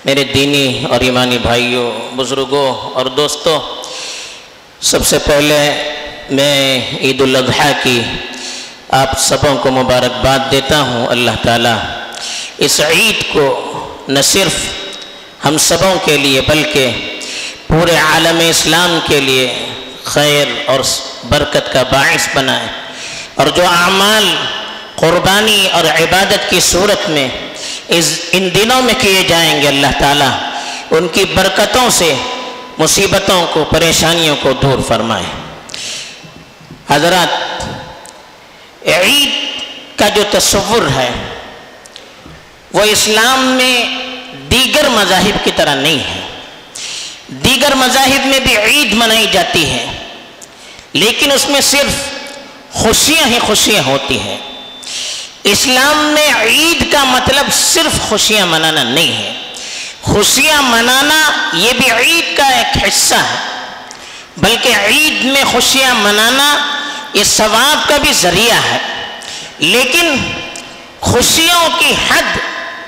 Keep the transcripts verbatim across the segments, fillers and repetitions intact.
میرے دینی اور ایمانی بھائیوں، بزرگوں اور دوستوں، سب سے پہلے میں عید الاضحیٰ کی آپ سبوں کو مبارکباد دیتا ہوں۔ اللہ تعالیٰ اس عید کو نہ صرف ہم سبوں کے لیے بلکہ پورے عالم اسلام کے لیے خیر اور برکت کا باعث بنائے، اور جو اعمال قربانی اور عبادت کی صورت میں اس ان دنوں میں کیے جائیں گے، اللہ تعالیٰ ان کی برکتوں سے مصیبتوں کو، پریشانیوں کو دور فرمائے۔ حضرات، عید کا جو تصور ہے وہ اسلام میں دیگر مذاہب کی طرح نہیں ہے۔ دیگر مذاہب میں بھی عید منائی جاتی ہے، لیکن اس میں صرف خوشیاں ہی خوشیاں ہوتی ہیں۔ اسلام میں عید کا مطلب صرف خوشیاں منانا نہیں ہے۔ خوشیاں منانا یہ بھی عید کا ایک حصہ ہے، بلکہ عید میں خوشیاں منانا یہ ثواب کا بھی ذریعہ ہے، لیکن خوشیوں کی حد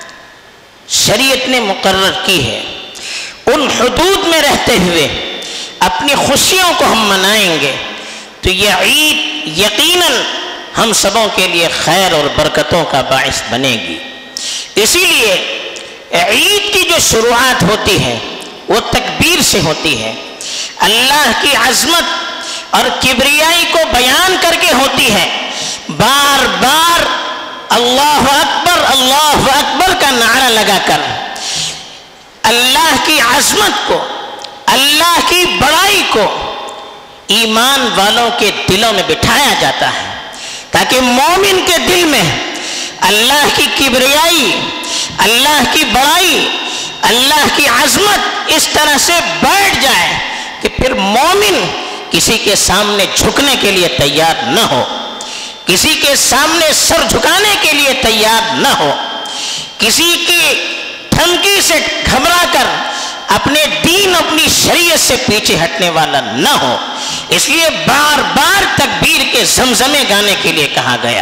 شریعت نے مقرر کی ہے۔ ان حدود میں رہتے ہوئے اپنی خوشیوں کو ہم منائیں گے تو یہ عید یقیناً ہم سبوں کے لیے خیر اور برکتوں کا باعث بنے گی۔ اسی لیے عید کی جو شروعات ہوتی ہے وہ تکبیر سے ہوتی ہے، اللہ کی عظمت اور کبریائی کو بیان کر کے ہوتی ہے۔ بار بار اللہ اکبر اللہ اکبر کا نعرہ لگا کر اللہ کی عظمت کو، اللہ کی بڑائی کو ایمان والوں کے دلوں میں بٹھایا جاتا ہے، تاکہ مومن کے دل میں اللہ کی کبریائی، اللہ کی بڑائی، اللہ کی عظمت اس طرح سے بیٹھ جائے کہ پھر مومن کسی کے سامنے جھکنے کے لیے تیار نہ ہو، کسی کے سامنے سر جھکانے کے لیے تیار نہ ہو، کسی کی دھمکی سے گھبرا کر اپنے دین، اپنی شریعت سے پیچھے ہٹنے والا نہ ہو۔ اس لیے بار بار تکبیر کے زمزمے گانے کے لیے کہا گیا۔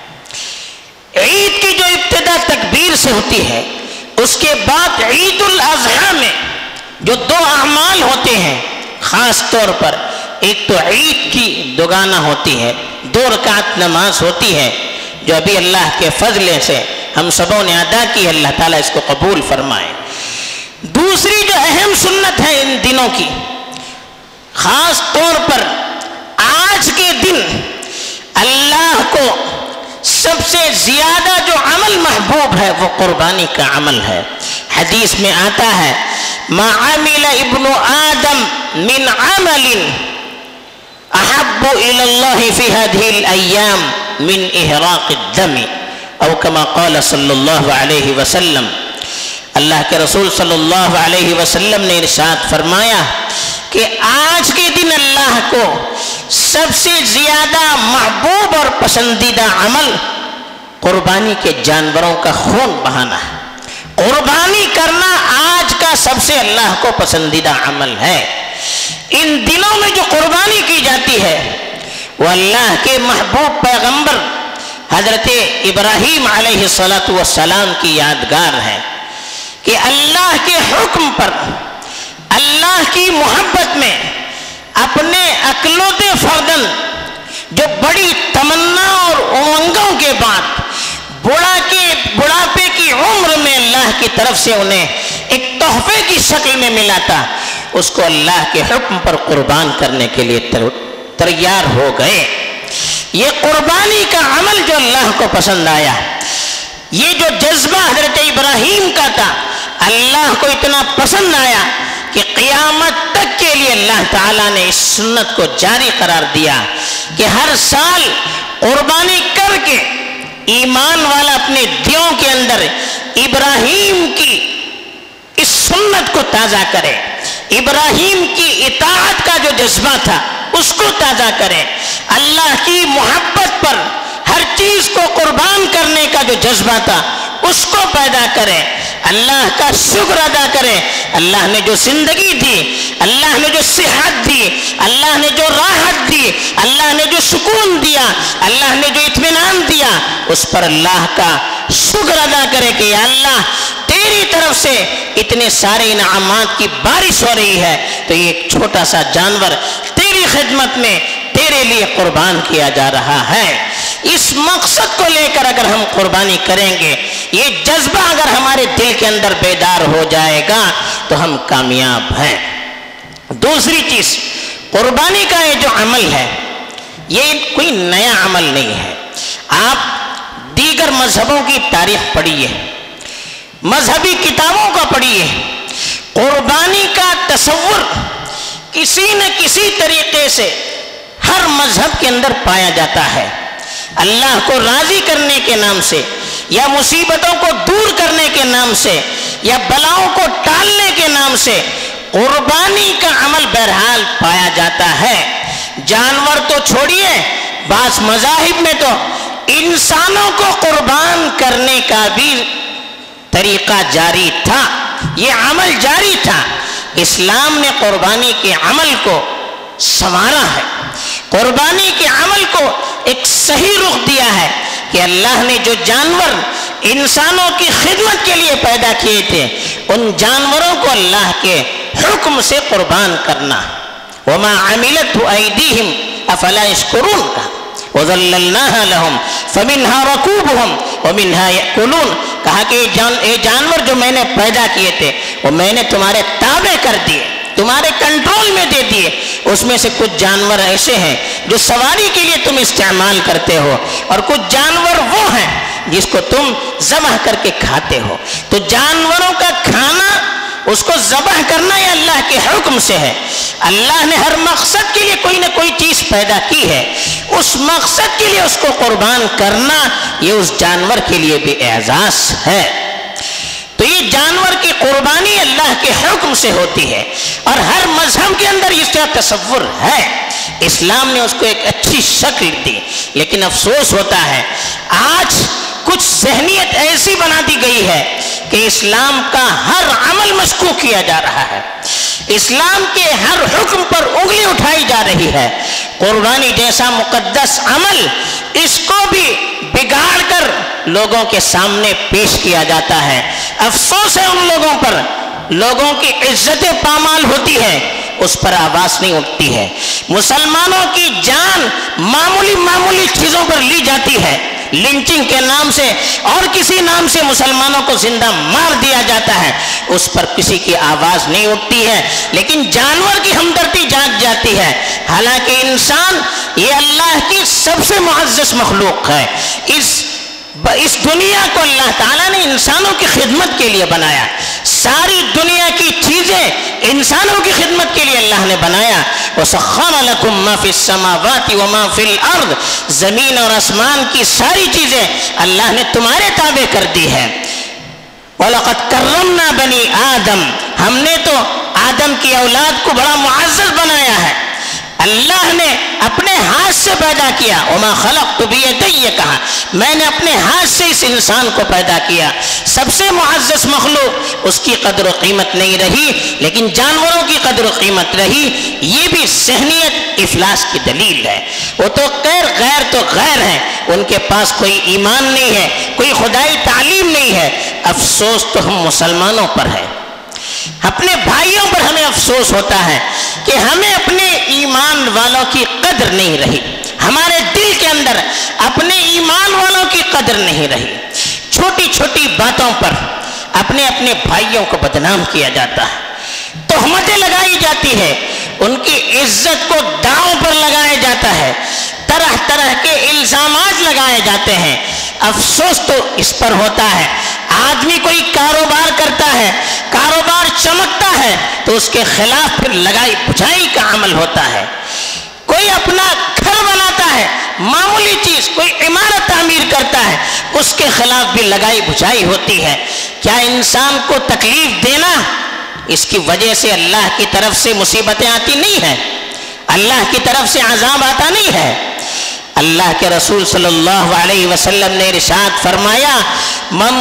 عید کی جو ابتدا تکبیر سے ہوتی ہے، اس کے بعد عید الاضحیٰ میں جو دو اعمال ہوتے ہیں خاص طور پر، ایک تو عید کی دوگانہ ہوتی ہے، دو رکعت نماز ہوتی ہے جو ابھی اللہ کے فضل سے ہم سبوں نے ادا کی، اللہ تعالیٰ اس کو قبول فرمائے۔ دوسری جو اہم سنت ہے ان دنوں کی، خاص طور پر آج کے دن اللہ کو سب سے زیادہ جو عمل محبوب ہے وہ قربانی کا عمل ہے۔ حدیث میں آتا ہے ما عمل ابن آدم من عمل احب الى اللہ فی هذه الایام من احراق الدم، او کما قال صلی اللہ علیہ وسلم۔ اللہ کے رسول صلی اللہ علیہ وسلم نے ارشاد فرمایا کہ آج کے دن اللہ کو سب سے زیادہ محبوب اور پسندیدہ عمل قربانی کے جانوروں کا خون بہانا ہے۔ قربانی کرنا آج کا سب سے اللہ کو پسندیدہ عمل ہے۔ ان دنوں میں جو قربانی کی جاتی ہے وہ اللہ کے محبوب پیغمبر حضرت ابراہیم علیہ السلام کی یادگار ہے کہ اللہ کے حکم پر، اللہ کی محبت میں اپنے اکلوتے فردن جو بڑی تمنا اور امنگوں کے بعد بڑھا کے بڑھاپے کی عمر میں اللہ کی طرف سے انہیں ایک تحفے کی شکل میں ملا تھا، اس کو اللہ کے حکم پر قربان کرنے کے لیے تیار ہو گئے۔ یہ قربانی کا عمل جو اللہ کو پسند آیا، یہ جو جذبہ حضرت ابراہیم کا تھا، اللہ کو اتنا پسند آیا کہ قیامت تک کے لیے اللہ تعالیٰ نے اس سنت کو جاری قرار دیا کہ ہر سال قربانی کر کے ایمان والا اپنے دلوں کے اندر ابراہیم کی اس سنت کو تازہ کرے، ابراہیم کی اطاعت کا جو جذبہ تھا اس کو تازہ کرے، اللہ کی محبت پر ہر چیز کو قربان کرنے کا جو جذبہ تھا اس کو پیدا کرے، اللہ کا شکر ادا کرے۔ اللہ نے جو زندگی دی، اللہ نے جو صحت دی، اللہ نے جو راحت دی، اللہ نے جو سکون دیا، اللہ نے جو اطمینان دیا، اس پر اللہ کا شکر ادا کرے کہ یا اللہ تیری طرف سے اتنے سارے انعامات کی بارش ہو رہی ہے، تو یہ ایک چھوٹا سا جانور تیری خدمت میں تیرے لیے قربان کیا جا رہا ہے۔ اس مقصد کو لے کر اگر ہم قربانی کریں گے، یہ جذبہ اگر ہمارے دل کے اندر بیدار ہو جائے گا تو ہم کامیاب ہیں۔ دوسری چیز، قربانی کا یہ جو عمل ہے یہ کوئی نیا عمل نہیں ہے۔ آپ دیگر مذہبوں کی تاریخ پڑھیے، مذہبی کتابوں کا پڑھیے، قربانی کا تصور کسی نہ کسی طریقے سے ہر مذہب کے اندر پایا جاتا ہے۔ اللہ کو راضی کرنے کے نام سے، یا مصیبتوں کو دور کرنے کے نام سے، یا بلاؤں کو ٹالنے کے نام سے قربانی کا عمل بہرحال پایا جاتا ہے۔ جانور تو چھوڑیے، بعض مذاہب میں تو انسانوں کو قربان کرنے کا بھی طریقہ جاری تھا، یہ عمل جاری تھا۔ اسلام نے قربانی کے عمل کو سنوارا ہے، قربانی کے عمل کو ایک صحیح رخ دیا ہے کہ اللہ نے جو جانور انسانوں کی خدمت کے لیے پیدا کیے تھے، ان جانوروں کو اللہ کے حکم سے قربان کرنا۔ وَمَا عَمِلَتْهُ أَيْدِيهِمْ أَفَلَا يَشْكُرُونَ کا وَذَلَّلْنَاهَا لَهُمْ فَمِنْهَا رَكُوبُهُمْ وَمِنْهَا يَأْكُلُونَ، کہا کہ یہ جان یہ جانور جو میں نے پیدا کیے تھے وہ میں نے تمہارے تابع کر دیے، تمہارے کنٹرول میں دے دیے۔ اس میں سے کچھ جانور ایسے ہیں جو سواری کے لیے تم استعمال کرتے ہو، اور کچھ جانور وہ ہیں جس کو تم ذبح کر کے کھاتے ہو۔ تو جانوروں کا کھانا، اس کو ذبح کرنا یہ اللہ کے حکم سے ہے۔ اللہ نے ہر مقصد کے لیے کوئی نہ کوئی چیز پیدا کی ہے، اس مقصد کے لیے اس کو قربان کرنا یہ اس جانور کے لیے بھی اعزاز ہے۔ تو یہ جانور کی قربانی اللہ کے حکم سے ہوتی ہے، اور ہر مذہب کے اندر اس کا تصور ہے۔ اسلام نے اس کو ایک اچھی شکل دی، لیکن افسوس ہوتا ہے آج کچھ ذہنیت ایسی بنا دی گئی ہے کہ اسلام کا ہر عمل مشکوک کیا جا رہا ہے، اسلام کے ہر حکم پر انگلی اٹھائی جا رہی ہے۔ قربانی جیسا مقدس عمل، اس کو بھی بگاڑ کر لوگوں کے سامنے پیش کیا جاتا ہے۔ افسوس ہے ان لوگوں پر، لوگوں کی عزت پامال ہوتی ہے، اس پر آواز نہیں اٹھتی ہے۔ مسلمانوں کی جان معمولی معمولی چیزوں پر لی جاتی ہے، لنچنگ کے نام سے اور کسی نام سے مسلمانوں کو زندہ مار دیا جاتا ہے، اس پر کسی کی آواز نہیں اٹھتی ہے، لیکن جانور کی ہمدردی جاگ جاتی ہے۔ حالانکہ انسان یہ اللہ کی سب سے معزز مخلوق ہے۔ اس اس دنیا کو اللہ تعالیٰ نے انسانوں کی خدمت کے لیے بنایا، ساری دنیا کی چیزیں انسانوں کی خدمت کے لیے اللہ نے بنایا۔ وَسَخَّرَ لَكُم مَّا فِي السَّمَاوَاتِ وَمَا فِي الْأَرْضِ، زمین اور آسمان کی ساری چیزیں اللہ نے تمہارے تابع کر دی ہے۔ وَلَقَدْ كَرَّمْنَا بَنِي آدم، ہم نے تو آدم کی اولاد کو بڑا معزز بنایا ہے، اللہ نے اپنے ہاتھ سے پیدا کیا۔ وَمَا خَلَقْتُ بِيَدَيَّ، کہا میں نے اپنے ہاتھ سے اس انسان کو پیدا کیا۔ سب سے معزز مخلوق، اس کی قدر و قیمت نہیں رہی، لیکن جانوروں کی قدر و قیمت رہی۔ یہ بھی ذہنیت افلاس کی دلیل ہے۔ وہ تو غیر غیر تو غیر ہیں، ان کے پاس کوئی ایمان نہیں ہے، کوئی خدائی تعلیم نہیں ہے۔ افسوس تو ہم مسلمانوں پر ہے، اپنے بھائیوں پر ہمیں افسوس ہوتا ہے کہ ہمیں اپنے ایمان والوں کی قدر نہیں رہی، ہمارے دل کے اندر اپنے ایمان والوں کی قدر نہیں رہی۔ چھوٹی چھوٹی باتوں پر اپنے اپنے بھائیوں کو بدنام کیا جاتا ہے، تہمتیں لگائی جاتی ہے، ان کی عزت کو داؤں پر لگایا جاتا ہے، طرح طرح کے الزامات لگائے جاتے ہیں۔ افسوس تو اس پر ہوتا ہے، آدمی کوئی کاروبار کرتا ہے، کاروبار چمکتا ہے تو اس کے خلاف پھر لگائی بجھائی کا عمل ہوتا ہے۔ کوئی اپنا گھر بناتا ہے، معمولی چیز، کوئی عمارت تعمیر کرتا ہے، اس کے خلاف بھی لگائی بجھائی ہوتی ہے۔ کیا انسان کو تکلیف دینا، اس کی وجہ سے اللہ کی طرف سے مصیبتیں آتی نہیں ہیں، اللہ کی طرف سے عذاب آتا نہیں ہے؟ اللہ کے رسول صلی اللہ علیہ وسلم نے ارشاد فرمایا، من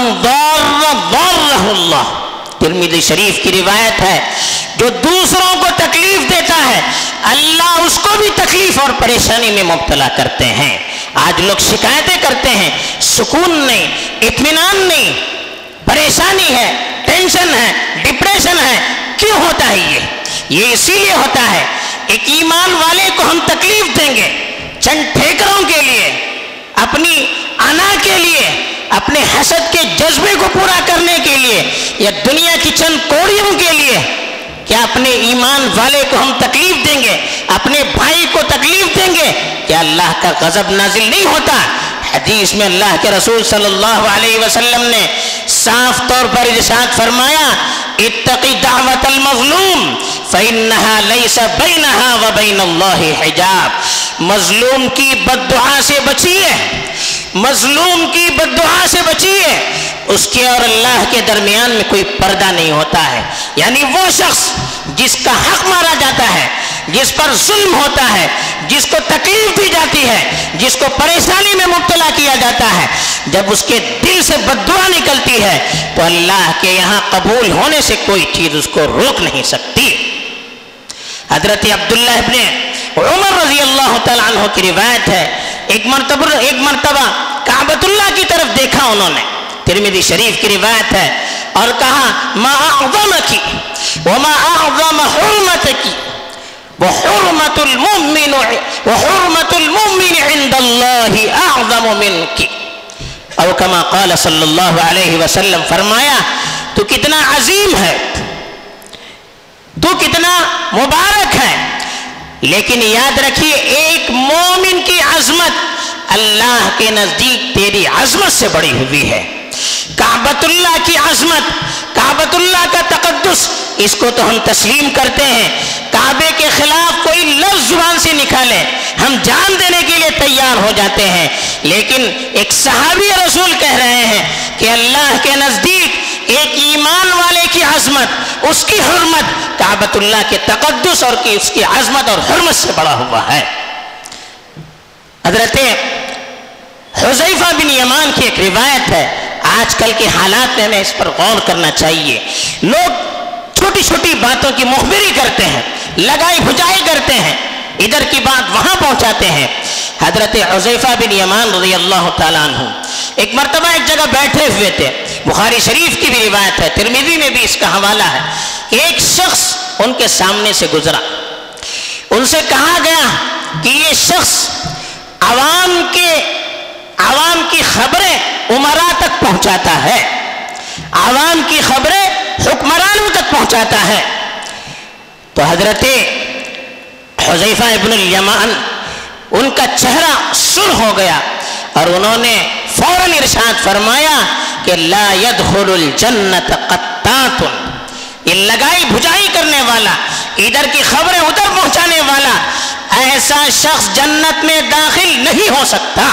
ضر ضرہ اللہ، ترمذی شریف کی روایت ہے، جو دوسروں کو تکلیف دیتا ہے اللہ اس کو بھی تکلیف اور پریشانی میں مبتلا کرتے ہیں۔ آج لوگ شکایتیں کرتے ہیں، سکون نہیں، اطمینان نہیں، پریشانی ہے، ٹینشن ہے، ڈپریشن ہے، کیوں ہوتا ہے یہ یہ اسی لیے ہوتا ہے ایک ایمان والے کو ہم تکلیف دیں گے چند ٹھیکروں کے لیے، اپنی انا کے لیے، اپنے حسد کے جذبے کو پورا کرنے کے لیے، یا دنیا کی چند کوڑیوں کے لیے؟ کیا اپنے ایمان والے کو ہم تکلیف دیں گے، اپنے بھائی کو تکلیف دیں گے؟ کیا اللہ کا غضب نازل نہیں ہوتا؟ حدیث میں اللہ کے رسول صلی اللہ علیہ وسلم نے صاف طور پر ارشاد فرمایا، اتقی دعوت المظلوم فإنها ليس بينها وبين الله حجاب۔ مظلوم کی بد دعا سے بچیے، مظلوم کی بد دعا سے بچیے، اس کے اور اللہ کے درمیان میں کوئی پردہ نہیں ہوتا ہے۔ یعنی وہ شخص جس کا حق مارا جاتا ہے، جس پر ظلم ہوتا ہے، جس کو تکلیف دی جاتی ہے، جس کو پریشانی میں مبتلا کیا جاتا ہے، جب اس کے دل سے بد دعا نکلتی ہے تو اللہ کے یہاں قبول ہونے سے کوئی چیز اس کو روک نہیں سکتی۔ حضرت عبداللہ ابن عمر رضی اللہ تعالیٰ عنہ کی روایت ہے، ایک مرتبہ ایک مرتبہ کعبۃ اللہ کی طرف دیکھا انہوں نے، ترمذی شریف کی روایت ہے، اور کہا ما اعظمکی وما اعظم حرمتکی وحرمت المؤمن وحرمت المؤمن عند اللہ اعظم منکی، او کما قال صلی اللہ علیہ وسلم، فرمایا تو کتنا عظیم ہے، تو کتنا مبارک ہے، لیکن یاد رکھیے ایک مومن کی عظمت اللہ کے نزدیک تیری عظمت سے بڑی ہوئی ہے۔ کعبۃ اللہ کی عظمت، کعبۃ اللہ کا تقدس، اس کو تو ہم تسلیم کرتے ہیں، کعبے کے خلاف کوئی لفظ زبان سے نکالے ہم جان دینے کے لیے تیار ہو جاتے ہیں، لیکن ایک صحابی رسول کہہ رہے ہیں کہ اللہ کے نزدیک ایک ایمان والے کی عظمت، اس کی حرمت کعبۃ اللہ کے تقدس اور کی اس کی عظمت اور حرمت سے بڑا ہوا ہے۔ حضرت حذیفہ بن یمان کی ایک روایت ہے، آج کل کے حالات میں ہمیں اس پر غور کرنا چاہیے، لوگ چھوٹی چھوٹی باتوں کی مخبری کرتے ہیں، لگائی بھجائی کرتے ہیں، ادھر کی بات وہاں پہنچاتے ہیں۔ حضرت حذیفہ بن یمان رضی اللہ تعالیٰ عنہ ایک مرتبہ ایک جگہ بیٹھے ہوئے تھے، بخاری شریف کی بھی روایت ہے، ترمذی میں بھی اس کا حوالہ ہے، ایک شخص ان کے سامنے سے گزرا، ان سے کہا گیا کہ یہ شخص عوام کے عوام کی خبریں امراء تک پہنچاتا ہے، عوام کی خبریں حکمرانوں تک پہنچاتا ہے۔ تو حضرت حذیفہ ابن الیمان ان کا چہرہ سرخ ہو گیا اور انہوں نے فوراً ارشاد فرمایا کہ لا يدخل الجنت قطات، یہ لگائی بھجائی کرنے والا، ادھر کی خبریں ادھر پہنچانے والا، ایسا شخص جنت میں داخل نہیں ہو سکتا۔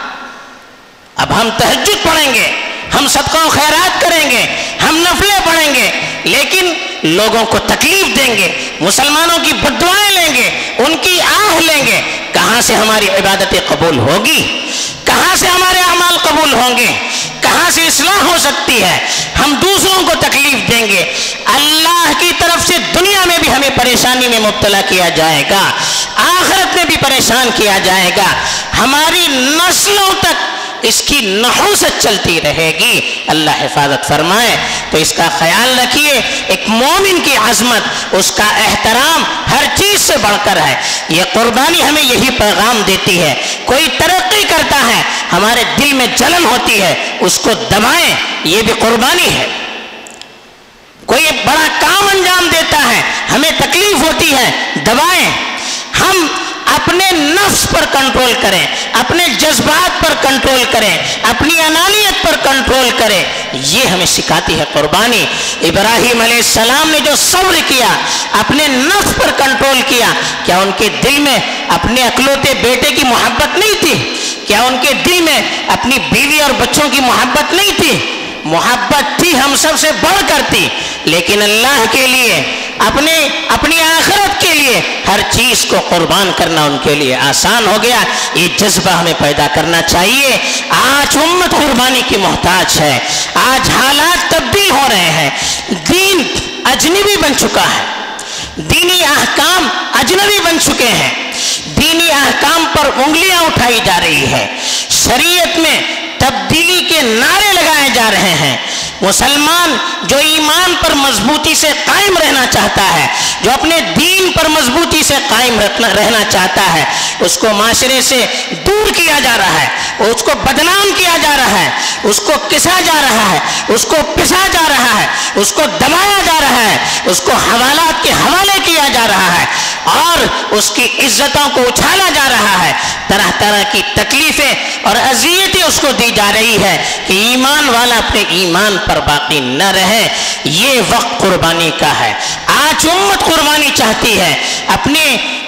اب ہم تہجد پڑھیں گے، ہم صدقہ و خیرات کریں گے، ہم نفلیں پڑھیں گے، لیکن لوگوں کو تکلیف دیں گے، مسلمانوں کی بد دعائیں لیں گے، ان کی آہ لیں گے، کہاں سے ہماری عبادتیں قبول ہوگی؟ کہاں سے ہمارے اعمال قبول ہوں گے؟ کہاں سے اصلاح ہو سکتی ہے؟ ہم دوسروں کو تکلیف دیں گے، اللہ کی طرف سے دنیا میں بھی ہمیں پریشانی میں مبتلا کیا جائے گا، آخرت میں بھی پریشان کیا جائے گا، ہماری نسلوں تک اس کی نحوست چلتی رہے گی۔ اللہ حفاظت فرمائے۔ تو اس کا خیال رکھیے، ایک مومن کی عظمت، اس کا احترام ہر چیز سے بڑھ کر ہے۔ یہ قربانی ہمیں یہی پیغام دیتی ہے، کوئی ترقی کرتا ہے ہمارے دل میں جلن ہوتی ہے، اس کو دبائیں، یہ بھی قربانی ہے۔ کوئی بڑا کام انجام دیتا ہے ہمیں تکلیف ہوتی ہے، دبائیں۔ ہم اپنے نفس پر کنٹرول کریں، اپنے جذبات پر کنٹرول کریں، اپنی انانیت پر کنٹرول کریں، یہ ہمیں سکھاتی ہے قربانی۔ ابراہیم علیہ السلام نے جو صبر کیا، اپنے نفس پر کنٹرول کیا، کیا ان کے دل میں اپنے اکلوتے بیٹے کی محبت نہیں تھی؟ کیا ان کے دل میں اپنی بیوی اور بچوں کی محبت نہیں تھی؟ محبت تھی، ہم سب سے بڑھ کر تھی، لیکن اللہ کے لیے، اپنے اپنی آخرت کے لیے ہر چیز کو قربان کرنا ان کے لیے آسان ہو گیا۔ یہ جذبہ ہمیں پیدا کرنا چاہیے۔ آج امت قربانی کی محتاج ہے، آج حالات تبدیل ہو رہے ہیں، دین اجنبی بن چکا ہے، دینی احکام اجنبی بن چکے ہیں، دینی احکام پر انگلیاں اٹھائی جا رہی ہے، شریعت میں تبدیلی کے نعرے لگائے جا رہے ہیں، مسلمان جو ایمان پر مضبوطی سے قائم رہنا چاہتا ہے، جو اپنے دین پر مضبوطی سے قائم رہنا چاہتا ہے، اس کو معاشرے سے دور کیا جا رہا ہے، اس کو بدنام کیا جا رہا ہے، اس کو کسا جا رہا ہے، اس کو پسا جا رہا ہے، اس کو دبایا جا رہا ہے، اس کو حوالات کے حوالے کیا جا رہا ہے اور اس کی عزتوں کو اچھالا جا رہا ہے، طرح طرح کی تکلیفیں اور اذیتیں اس کو دی جا رہی ہے کہ ایمان والا اپنے ایمان پر باقی نہ رہے۔ یہ وقت قربانی کا ہے۔ آج امت قربانی چاہتی ہے، اپنے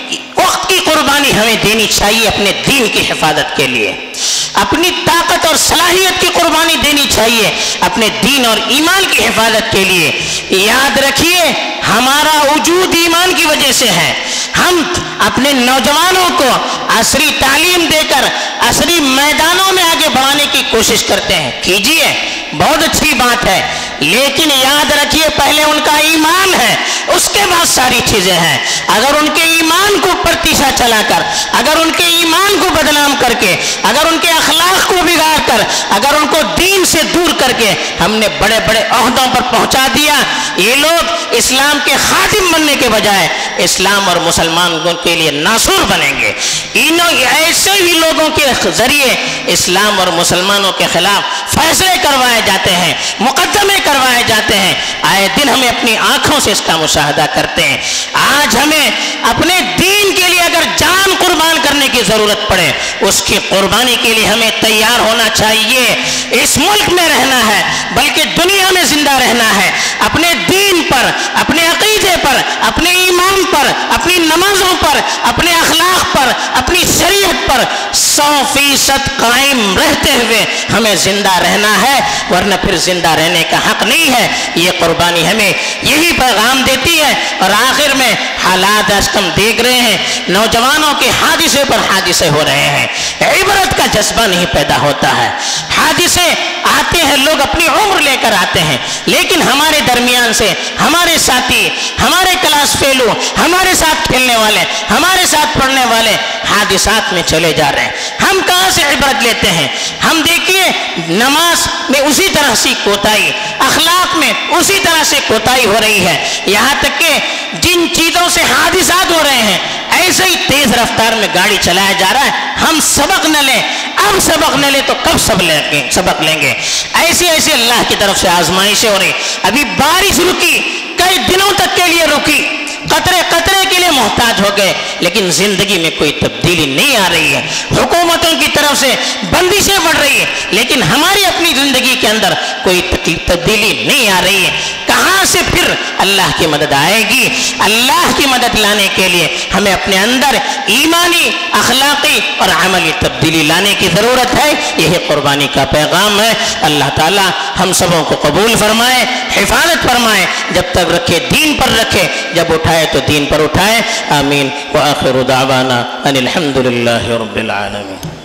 وقت کی قربانی ہمیں دینی چاہیے اپنے دین کی حفاظت کے لیے، اپنی طاقت اور صلاحیت کی قربانی دینی چاہیے اپنے دین اور ایمان کی حفاظت کے لیے۔ یاد رکھیے ہمارا وجود ایمان کی وجہ سے ہے۔ ہم اپنے نوجوانوں کو عصری تعلیم دے کر عصری میدانوں میں آگے بڑھانے کی کوشش کرتے ہیں، کیجئے، بہت اچھی بات ہے، لیکن یاد رکھیے پہلے ان کا ایمان ہے، اس کے بعد ساری چیزیں ہیں۔ اگر ان کے ایمان کو پرتیشا چلا کر، اگر ان کے ایمان کو بدنام کر کے، اگر ان کے اخلاق کو بگاڑ کر، اگر ان کو دین سے دور کر کے ہم نے بڑے بڑے عہدوں پر پہنچا دیا، یہ لوگ اسلام کے خادم بننے کے بجائے اسلام اور مسلمانوں کے لیے ناصور بنیں گے۔ انہوں ایسے ہی لوگوں کے ذریعے اسلام اور مسلمانوں کے خلاف فیصلے کروائے جاتے ہیں، مقدمے کروائے جاتے ہیں، آئے دن ہمیں اپنی آنکھوں سے اس کا مشاہدہ کرتے ہیں۔ آج ہمیں اپنے دین کے لیے اگر جان قربان کرنے کی ضرورت پڑے، اس کی قربانی کے لیے ہمیں تیار ہونا چاہیے۔ اس ملک میں رہنا ہے بلکہ دنیا میں زندہ رہنا ہے، اپنے دین پر، اپنے عقیدے پر، اپنے ایمان پر، اپنی نمازوں پر، اپنے اخلاق پر، اپنی شریعت پر سو فیصد قائم رہتے ہوئے ہمیں زندہ رہنا ہے، ورنہ پھر زندہ رہنے کا حق نہیں ہے۔ یہ قربانی ہمیں یہی پیغام دیتی ہے۔ اور آخر میں حالات آج ہم دیکھ رہے ہیں، نوجوانوں کے حادثے پر حادثے ہو رہے ہیں، عبرت کا جذبہ نہیں پیدا ہوتا ہے۔ حادثے آتے ہیں، لوگ اپنی عمر لے کر آتے ہیں، لیکن ہمارے درمیان سے ہمارے ساتھی، ہمارے کلاس فیلو، ہمارے ساتھ کھیلنے والے، ہمارے ساتھ پڑھنے والے حادثات میں چلے جا رہے ہیں۔ ہم کہاں سے عبرت لیتے ہیں؟ ہم دیکھیے نماز میں اسی طرح سے کوتاہی، اخلاق میں اسی طرح سے کوتاہی ہو رہی ہے، یہاں تک کہ جن چیزوں سے حادثات ہو رہے ہیں ایسے ہی تیز رفتار میں گاڑی چلایا جا رہا ہے۔ ہم سبق نہ لیں، اب سبق نہ لیں تو کب سب لیں گے سبق لیں گے؟ ایسے ایسے اللہ کی طرف سے آزمائشیں ہو رہی۔ ابھی بارش رکی، کئی دنوں تک کے لیے رکی، قطرے قطرے کے لیے محتاج ہو گئے، لیکن زندگی میں کوئی تبدیلی نہیں آ رہی ہے۔ حکومتوں کی طرف سے بندشیں بڑھ رہی ہے، لیکن ہماری اپنی زندگی کے اندر کوئی تبدیلی نہیں آ رہی ہے۔ کہاں سے پھر اللہ کی مدد آئے گی؟ اللہ کی مدد لانے کے لیے ہمیں اپنے اندر ایمانی، اخلاقی اور عملی تبدیلی لانے کی ضرورت ہے۔ یہی قربانی کا پیغام ہے۔ اللہ تعالی ہم سبوں کو قبول فرمائے، حفاظت فرمائے، جب تک رکھے دین پر رکھے، جب اٹھائے تو دین پر اٹھائے۔ آمین۔ وآخر دعوانا ان الحمد للہ رب العالمین۔